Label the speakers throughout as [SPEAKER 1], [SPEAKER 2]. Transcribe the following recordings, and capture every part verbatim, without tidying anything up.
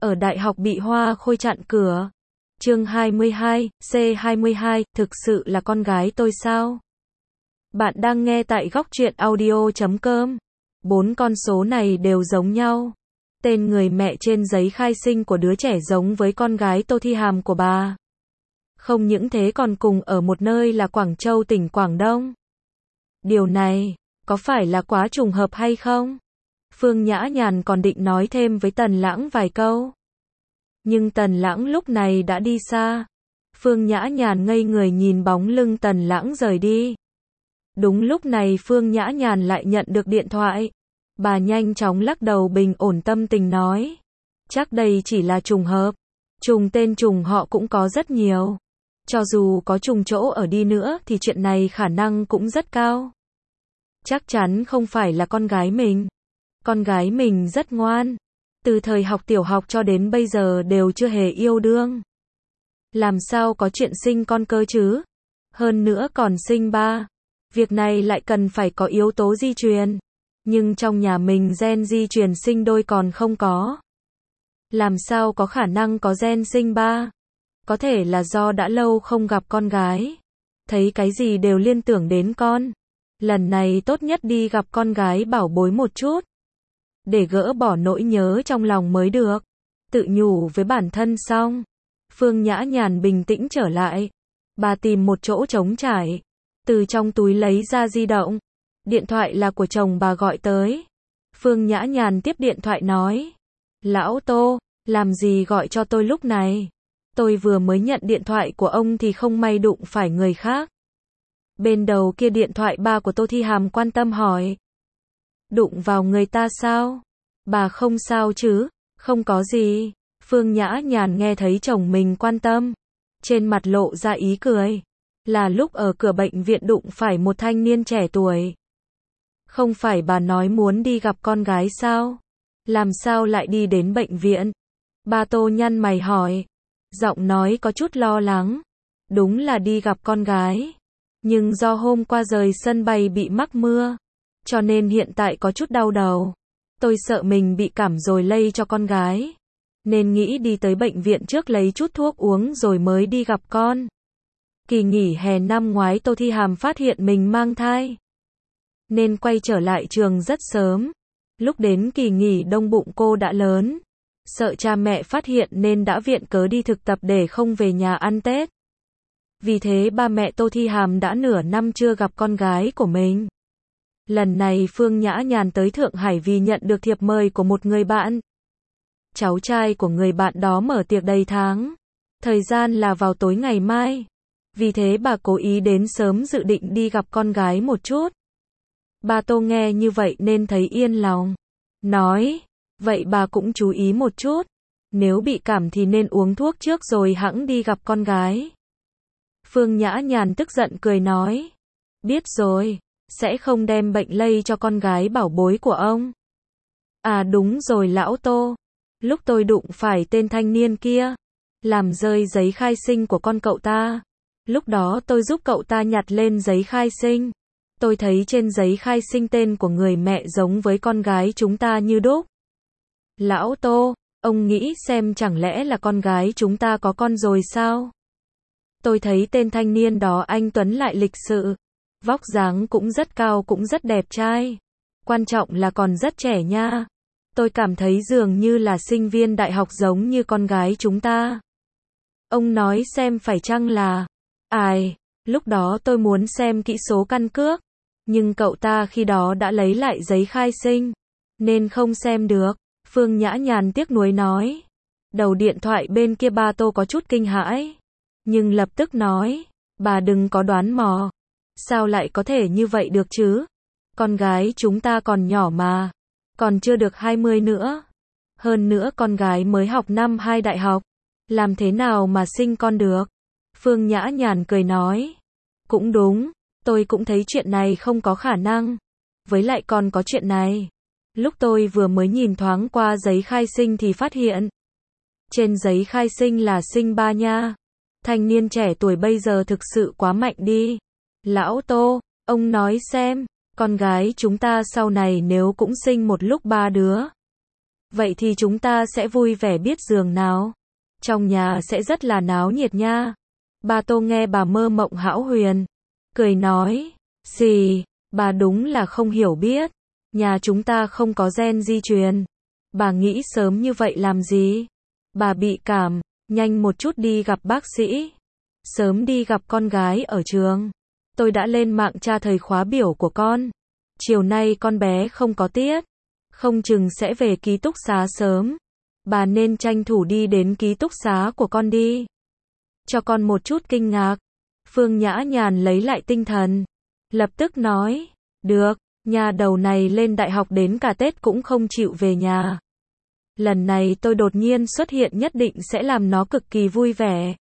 [SPEAKER 1] ở đại học bị Hoa Khôi chặn cửa. Chương hai mươi hai, C hai mươi hai, thực sự là con gái tôi sao? Bạn đang nghe tại góc truyện audio chấm com. Bốn con số này đều giống nhau. Tên người mẹ trên giấy khai sinh của đứa trẻ giống với con gái Tô Thi Hàm của bà. Không những thế còn cùng ở một nơi là Quảng Châu, tỉnh Quảng Đông. Điều này, có phải là quá trùng hợp hay không? Phương Nhã Nhàn còn định nói thêm với Tần Lãng vài câu. Nhưng Tần Lãng lúc này đã đi xa. Phương Nhã Nhàn ngây người nhìn bóng lưng Tần Lãng rời đi. Đúng lúc này Phương Nhã Nhàn lại nhận được điện thoại. Bà nhanh chóng lắc đầu bình ổn tâm tình nói. Chắc đây chỉ là trùng hợp. Trùng tên trùng họ cũng có rất nhiều. Cho dù có trùng chỗ ở đi nữa thì chuyện này khả năng cũng rất cao. Chắc chắn không phải là con gái mình. Con gái mình rất ngoan. Từ thời học tiểu học cho đến bây giờ đều chưa hề yêu đương. Làm sao có chuyện sinh con cơ chứ? Hơn nữa còn sinh ba. Việc này lại cần phải có yếu tố di truyền. Nhưng trong nhà mình gen di truyền sinh đôi còn không có. Làm sao có khả năng có gen sinh ba? Có thể là do đã lâu không gặp con gái. Thấy cái gì đều liên tưởng đến con. Lần này tốt nhất đi gặp con gái bảo bối một chút. Để gỡ bỏ nỗi nhớ trong lòng mới được. Tự nhủ với bản thân xong. Phương Nhã Nhàn bình tĩnh trở lại. Bà tìm một chỗ trống trải. Từ trong túi lấy ra di động. Điện thoại là của chồng bà gọi tới. Phương Nhã Nhàn tiếp điện thoại nói. Lão Tô, làm gì gọi cho tôi lúc này? Tôi vừa mới nhận điện thoại của ông thì không may đụng phải người khác. Bên đầu kia điện thoại ba của Tô Thi Hàm quan tâm hỏi. Đụng vào người ta sao? Bà không sao chứ? Không có gì. Phương Nhã Nhàn nghe thấy chồng mình quan tâm. Trên mặt lộ ra ý cười. Là lúc ở cửa bệnh viện đụng phải một thanh niên trẻ tuổi. Không phải bà nói muốn đi gặp con gái sao? Làm sao lại đi đến bệnh viện? Ba Tô nhăn mày hỏi. Giọng nói có chút lo lắng. Đúng là đi gặp con gái. Nhưng do hôm qua rời sân bay bị mắc mưa. Cho nên hiện tại có chút đau đầu. Tôi sợ mình bị cảm rồi lây cho con gái. Nên nghĩ đi tới bệnh viện trước lấy chút thuốc uống rồi mới đi gặp con. Kỳ nghỉ hè năm ngoái Tô Thi Hàm phát hiện mình mang thai. Nên quay trở lại trường rất sớm. Lúc đến kỳ nghỉ đông bụng cô đã lớn. Sợ cha mẹ phát hiện nên đã viện cớ đi thực tập để không về nhà ăn Tết. Vì thế ba mẹ Tô Thi Hàm đã nửa năm chưa gặp con gái của mình. Lần này Phương Nhã Nhàn tới Thượng Hải vì nhận được thiệp mời của một người bạn. Cháu trai của người bạn đó mở tiệc đầy tháng. Thời gian là vào tối ngày mai. Vì thế bà cố ý đến sớm dự định đi gặp con gái một chút. Bà Tô nghe như vậy nên thấy yên lòng. Nói, vậy bà cũng chú ý một chút. Nếu bị cảm thì nên uống thuốc trước rồi hẵng đi gặp con gái. Phương Nhã Nhàn tức giận cười nói. Biết rồi, sẽ không đem bệnh lây cho con gái bảo bối của ông. À đúng rồi lão Tô. Lúc tôi đụng phải tên thanh niên kia. Làm rơi giấy khai sinh của con cậu ta. Lúc đó tôi giúp cậu ta nhặt lên giấy khai sinh. Tôi thấy trên giấy khai sinh tên của người mẹ giống với con gái chúng ta như đúc. Lão Tô, ông nghĩ xem chẳng lẽ là con gái chúng ta có con rồi sao? Tôi thấy tên thanh niên đó anh tuấn lại lịch sự. Vóc dáng cũng rất cao cũng rất đẹp trai. Quan trọng là còn rất trẻ nha. Tôi cảm thấy dường như là sinh viên đại học giống như con gái chúng ta. Ông nói xem phải chăng là... Ai, lúc đó tôi muốn xem kỹ số căn cước. Nhưng cậu ta khi đó đã lấy lại giấy khai sinh. Nên không xem được. Phương Nhã Nhàn tiếc nuối nói. Đầu điện thoại bên kia ba Tô có chút kinh hãi. Nhưng lập tức nói. Bà đừng có đoán mò. Sao lại có thể như vậy được chứ? Con gái chúng ta còn nhỏ mà. Còn chưa được hai mươi nữa. Hơn nữa con gái mới học năm hai đại học. Làm thế nào mà sinh con được? Phương Nhã Nhàn cười nói. Cũng đúng. Tôi cũng thấy chuyện này không có khả năng. Với lại còn có chuyện này. Lúc tôi vừa mới nhìn thoáng qua giấy khai sinh thì phát hiện. Trên giấy khai sinh là sinh ba nha. Thanh niên trẻ tuổi bây giờ thực sự quá mạnh đi. Lão Tô, ông nói xem, con gái chúng ta sau này nếu cũng sinh một lúc ba đứa. Vậy thì chúng ta sẽ vui vẻ biết giường nào. Trong nhà sẽ rất là náo nhiệt nha. Ba Tô nghe bà mơ mộng hão huyền. Cười nói, gì, bà đúng là không hiểu biết. Nhà chúng ta không có gen di truyền. Bà nghĩ sớm như vậy làm gì? Bà bị cảm, nhanh một chút đi gặp bác sĩ. Sớm đi gặp con gái ở trường. Tôi đã lên mạng tra thời khóa biểu của con. Chiều nay con bé không có tiết. Không chừng sẽ về ký túc xá sớm. Bà nên tranh thủ đi đến ký túc xá của con đi. Cho con một chút kinh ngạc. Phương Nhã Nhàn lấy lại tinh thần. Lập tức nói, được, nhà đầu này lên đại học đến cả Tết cũng không chịu về nhà. Lần này tôi đột nhiên xuất hiện nhất định sẽ làm nó cực kỳ vui vẻ.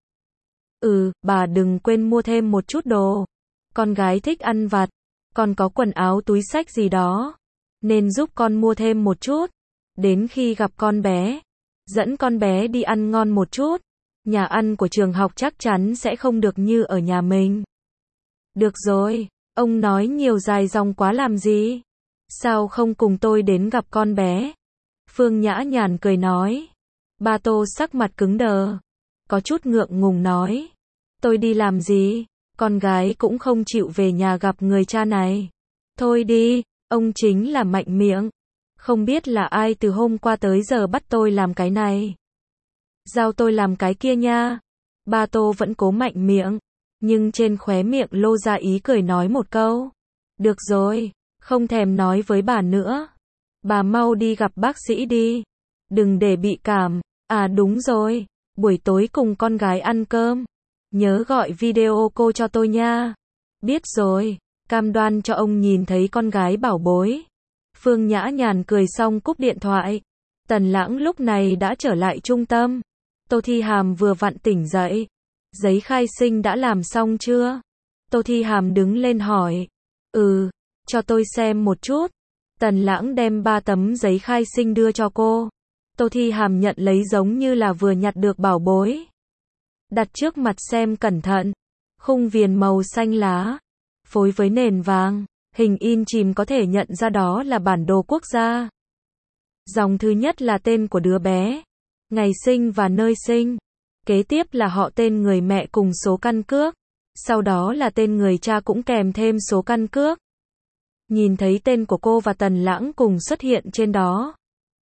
[SPEAKER 1] Ừ, bà đừng quên mua thêm một chút đồ. Con gái thích ăn vặt. Còn có quần áo túi xách gì đó. Nên giúp con mua thêm một chút. Đến khi gặp con bé, dẫn con bé đi ăn ngon một chút. Nhà ăn của trường học chắc chắn sẽ không được như ở nhà mình. Được rồi, ông nói nhiều dài dòng quá làm gì? Sao không cùng tôi đến gặp con bé? Phương Nhã Nhàn cười nói. Ba Tô sắc mặt cứng đờ. Có chút ngượng ngùng nói. Tôi đi làm gì? Con gái cũng không chịu về nhà gặp người cha này. Thôi đi, ông chính là mạnh miệng. Không biết là ai từ hôm qua tới giờ bắt tôi làm cái này. Giao tôi làm cái kia nha. Ba Tô vẫn cố mạnh miệng. Nhưng trên khóe miệng lô ra ý cười nói một câu. Được rồi, không thèm nói với bà nữa. Bà mau đi gặp bác sĩ đi. Đừng để bị cảm. À đúng rồi, buổi tối cùng con gái ăn cơm. Nhớ gọi video cô cho tôi nha. Biết rồi, cam đoan cho ông nhìn thấy con gái bảo bối. Phương Nhã Nhàn cười xong cúp điện thoại. Tần Lãng lúc này đã trở lại trung tâm. Tô Thi Hàm vừa vặn tỉnh dậy. Giấy khai sinh đã làm xong chưa? Tô Thi Hàm đứng lên hỏi. Ừ, cho tôi xem một chút. Tần Lãng đem ba tấm giấy khai sinh đưa cho cô. Tô Thi Hàm nhận lấy giống như là vừa nhặt được bảo bối. Đặt trước mặt xem cẩn thận. Khung viền màu xanh lá. Phối với nền vàng. Hình in chìm có thể nhận ra đó là bản đồ quốc gia. Dòng thứ nhất là tên của đứa bé. Ngày sinh và nơi sinh. Kế tiếp là họ tên người mẹ cùng số căn cước. Sau đó là tên người cha cũng kèm thêm số căn cước. Nhìn thấy tên của cô và Tần Lãng cùng xuất hiện trên đó.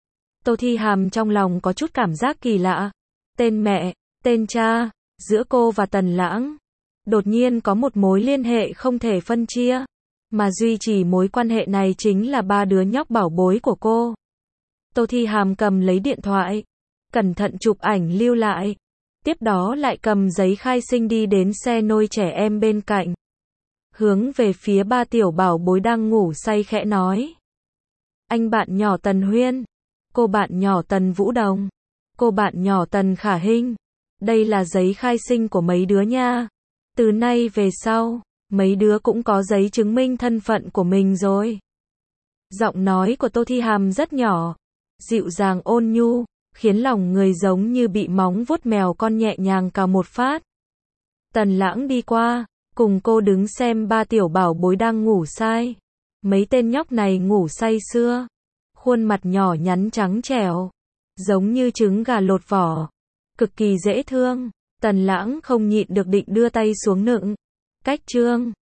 [SPEAKER 1] Tô Thi Hàm trong lòng có chút cảm giác kỳ lạ. Tên mẹ, tên cha, giữa cô và Tần Lãng. Đột nhiên có một mối liên hệ không thể phân chia. Mà duy trì mối quan hệ này chính là ba đứa nhóc bảo bối của cô. Tô Thi Hàm cầm lấy điện thoại. Cẩn thận chụp ảnh lưu lại. Tiếp đó lại cầm giấy khai sinh đi đến xe nôi trẻ em bên cạnh. Hướng về phía ba tiểu bảo bối đang ngủ say khẽ nói. Anh bạn nhỏ Tần Huyên. Cô bạn nhỏ Tần Vũ Đồng. Cô bạn nhỏ Tần Khả Hinh. Đây là giấy khai sinh của mấy đứa nha. Từ nay về sau, mấy đứa cũng có giấy chứng minh thân phận của mình rồi. Giọng nói của Tô Thi Hàm rất nhỏ, dịu dàng ôn nhu, khiến lòng người giống như bị móng vuốt mèo con nhẹ nhàng cào một phát. Tần Lãng đi qua, cùng cô đứng xem ba tiểu bảo bối đang ngủ say. Mấy tên nhóc này ngủ say sưa. Khuôn mặt nhỏ nhắn trắng trẻo, giống như trứng gà lột vỏ. Cực kỳ dễ thương. Tần Lãng không nhịn được định đưa tay xuống nựng. Cách trương.